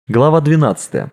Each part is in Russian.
Глава 12.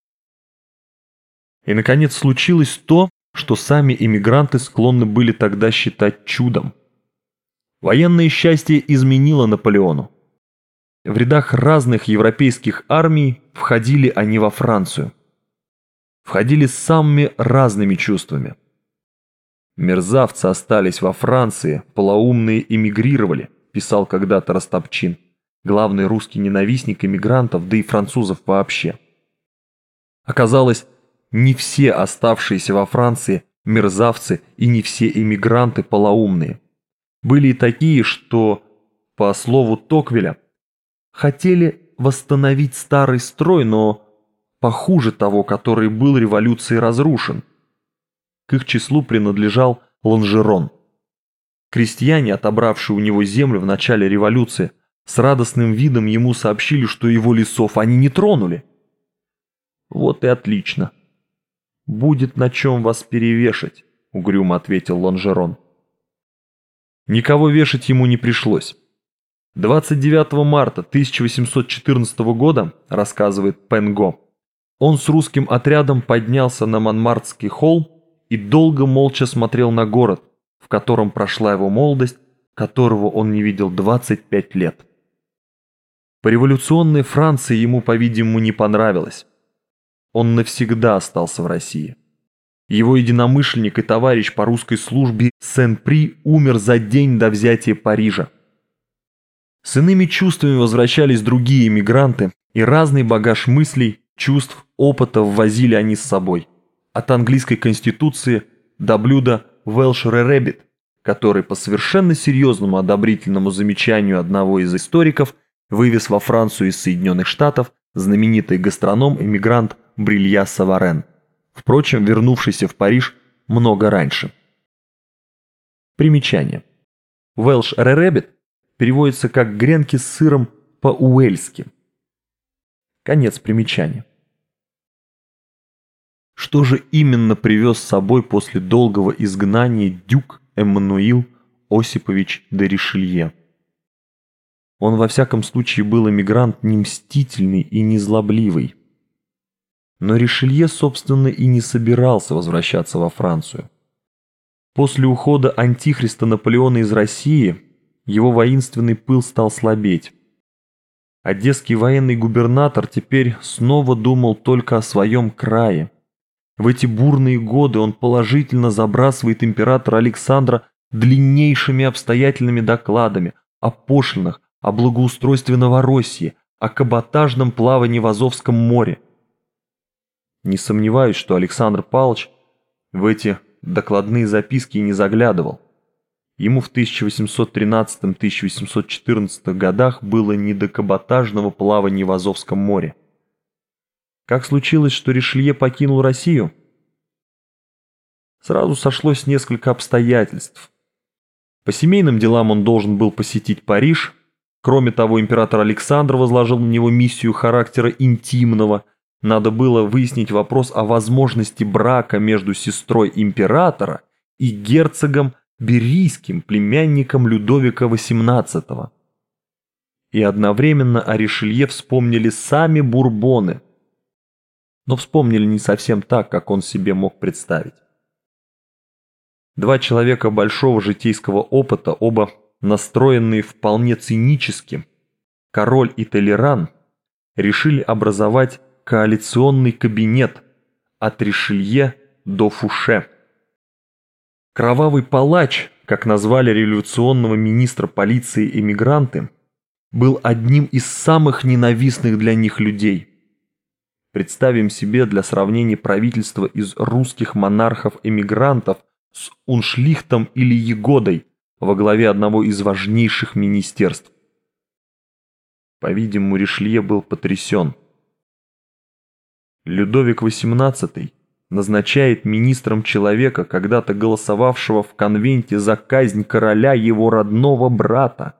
И, наконец, случилось то, что сами иммигранты склонны были тогда считать чудом. Военное счастье изменило Наполеону. В рядах разных европейских армий входили они во Францию. Входили с самыми разными чувствами. «Мерзавцы остались во Франции, полоумные эмигрировали», писал когда-то Растопчин, главный русский ненавистник эмигрантов, да и французов вообще. Оказалось, не все оставшиеся во Франции мерзавцы и не все эмигранты полоумные. Были и такие, что, по слову Токвеля, хотели восстановить старый строй, но похуже того, который был революцией разрушен. К их числу принадлежал Ланжерон. Крестьяне, отобравшие у него землю в начале революции, с радостным видом ему сообщили, что его лесов они не тронули. «Вот и отлично. Будет на чем вас перевешать», — угрюмо ответил Ланжерон. Никого вешать ему не пришлось. 29 марта 1814 года, рассказывает Пенго, он с русским отрядом поднялся на Монмартрский холм и долго молча смотрел на город, в котором прошла его молодость, которого он не видел 25 лет. По революционной Франции ему, по-видимому, не понравилось. Он навсегда остался в России. Его единомышленник и товарищ по русской службе Сен-При умер за день до взятия Парижа. С иными чувствами возвращались другие эмигранты, и разный багаж мыслей, чувств, опыта ввозили они с собой. От английской конституции до блюда Welsh Rarebit, который по совершенно серьезному одобрительному замечанию одного из историков вывез во Францию из Соединенных Штатов знаменитый гастроном-эмигрант Брилья Саварен, впрочем, вернувшийся в Париж много раньше. Примечание. Welsh Rarebit переводится как «гренки с сыром» по-уэльски. Конец примечания. Что же именно привез с собой после долгого изгнания дюк Эммануил Осипович де Ришелье? Он во всяком случае был эмигрант не мстительный и не злобливый. Но Ришелье, собственно, и не собирался возвращаться во Францию. После ухода антихриста Наполеона из России его воинственный пыл стал слабеть. Одесский военный губернатор теперь снова думал только о своем крае. В эти бурные годы он положительно забрасывает императора Александра длиннейшими обстоятельными докладами о пошлинах, о благоустройстве Новороссии, о каботажном плавании в Азовском море. Не сомневаюсь, что Александр Павлович в эти докладные записки не заглядывал. Ему в 1813-1814 годах было не до каботажного плавания в Азовском море. Как случилось, что Ришелье покинул Россию? Сразу сошлось несколько обстоятельств. По семейным делам он должен был посетить Париж. Кроме того, император Александр возложил на него миссию характера интимного. Надо было выяснить вопрос о возможности брака между сестрой императора и герцогом Берийским, племянником Людовика XVIII. И одновременно о Ришелье вспомнили сами Бурбоны. Но вспомнили не совсем так, как он себе мог представить. Два человека большого житейского опыта, оба настроенные вполне цинически, король и Толеран, решили образовать коалиционный кабинет от Ришелье до Фуше. Кровавый палач, как назвали революционного министра полиции эмигранты, был одним из самых ненавистных для них людей. Представим себе для сравнения правительство из русских монархов-эмигрантов с Уншлихтом или Ягодой во главе одного из важнейших министерств. По-видимому, Ришелье был потрясен. Людовик XVIII назначает министром человека, когда-то голосовавшего в конвенте за казнь короля его родного брата.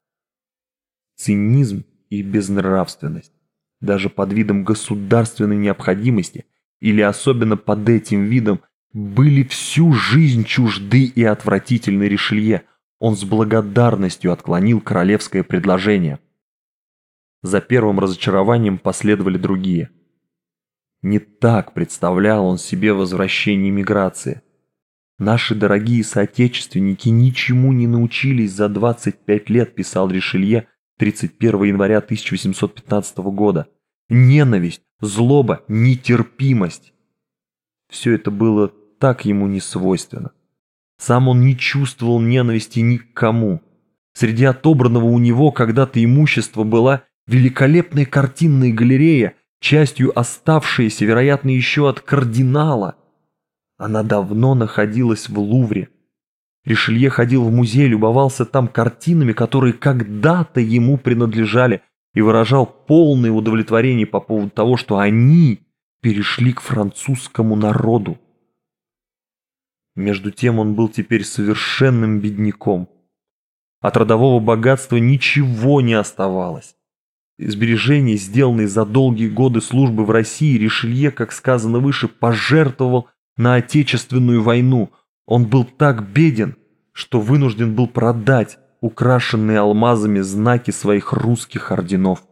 Цинизм и безнравственность, даже под видом государственной необходимости или особенно под этим видом, были всю жизнь чужды и отвратительны Ришелье. Он с благодарностью отклонил королевское предложение. За первым разочарованием последовали другие. Не так представлял он себе возвращение миграции. «Наши дорогие соотечественники ничему не научились за 25 лет», писал Ришелье 31 января 1815 года. «Ненависть, злоба, нетерпимость». Все это было так ему не свойственно. Сам он не чувствовал ненависти ни к кому. Среди отобранного у него когда-то имущества была великолепная картинная галерея, частью оставшаяся, вероятно, еще от кардинала. Она давно находилась в Лувре. Ришелье ходил в музей, любовался там картинами, которые когда-то ему принадлежали, и выражал полное удовлетворение по поводу того, что они перешли к французскому народу. Между тем он был теперь совершенным бедняком. От родового богатства ничего не оставалось. Сбережения, сделанные за долгие годы службы в России, Ришелье, как сказано выше, пожертвовал на Отечественную войну. Он был так беден, что вынужден был продать украшенные алмазами знаки своих русских орденов.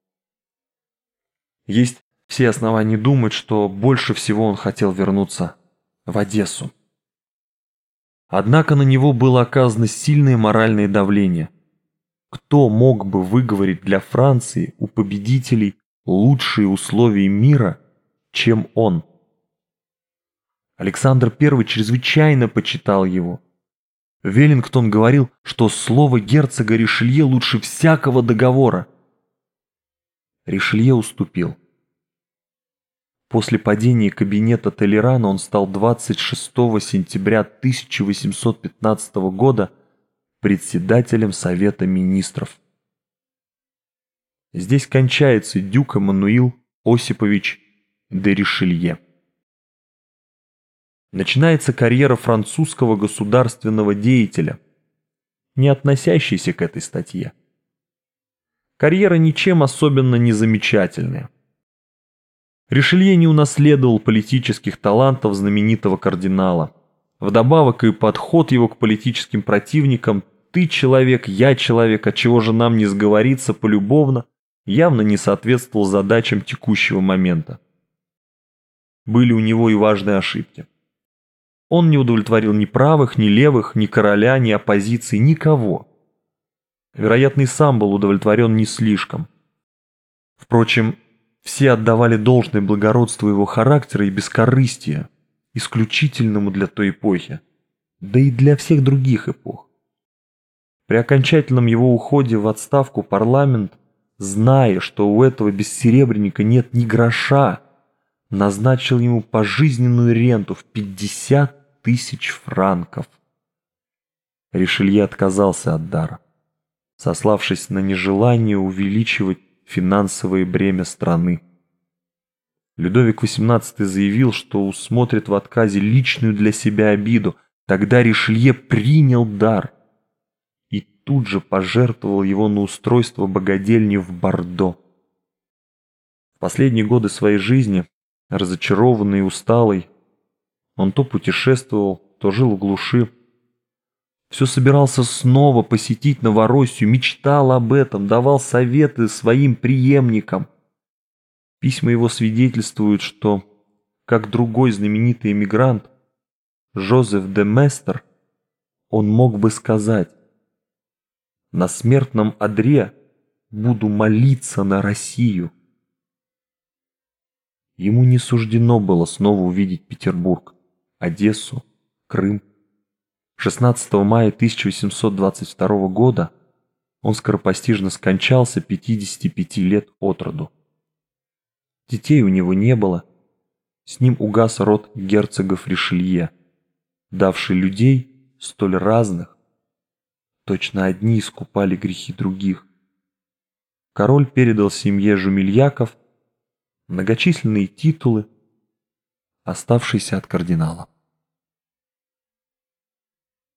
Есть все основания думать, что больше всего он хотел вернуться в Одессу. Однако на него было оказано сильное моральное давление. Кто мог бы выговорить для Франции у победителей лучшие условия мира, чем он? Александр I чрезвычайно почитал его. Веллингтон говорил, что слово герцога Ришелье лучше всякого договора. Ришелье уступил. После падения кабинета Толерана он стал 26 сентября 1815 года председателем Совета министров. Здесь кончается дюк Эммануил Осипович де Ришелье. Начинается карьера французского государственного деятеля, не относящейся к этой статье. Карьера ничем особенно не замечательная. Ришелье не унаследовал политических талантов знаменитого кардинала. Вдобавок и подход его к политическим противникам «ты человек, я человек, отчего же нам не сговориться полюбовно» явно не соответствовал задачам текущего момента. Были у него и важные ошибки. Он не удовлетворил ни правых, ни левых, ни короля, ни оппозиции, никого. Вероятно, и сам был удовлетворен не слишком. Впрочем, все отдавали должное благородству его характера и бескорыстию, исключительному для той эпохи, да и для всех других эпох. При окончательном его уходе в отставку парламент, зная, что у этого бессеребренника нет ни гроша, назначил ему пожизненную ренту в 50 тысяч франков. Ришелье отказался от дара, сославшись на нежелание увеличивать финансовое бремя страны. Людовик XVIII заявил, что усмотрит в отказе личную для себя обиду. Тогда Ришелье принял дар и тут же пожертвовал его на устройство богадельни в Бордо. В последние годы своей жизни, разочарованный и усталый, он то путешествовал, то жил в глуши. Все собирался снова посетить Новороссию, мечтал об этом, давал советы своим преемникам. Письма его свидетельствуют, что, как другой знаменитый эмигрант, Жозеф де Местер, он мог бы сказать: «На смертном одре буду молиться на Россию». Ему не суждено было снова увидеть Петербург, Одессу, Крым. 16 мая 1822 года он скоропостижно скончался 55 лет от роду. Детей у него не было, с ним угас род герцогов Ришелье, давший людей столь разных, точно одни искупали грехи других. Король передал семье Жумельяков многочисленные титулы, оставшиеся от кардинала.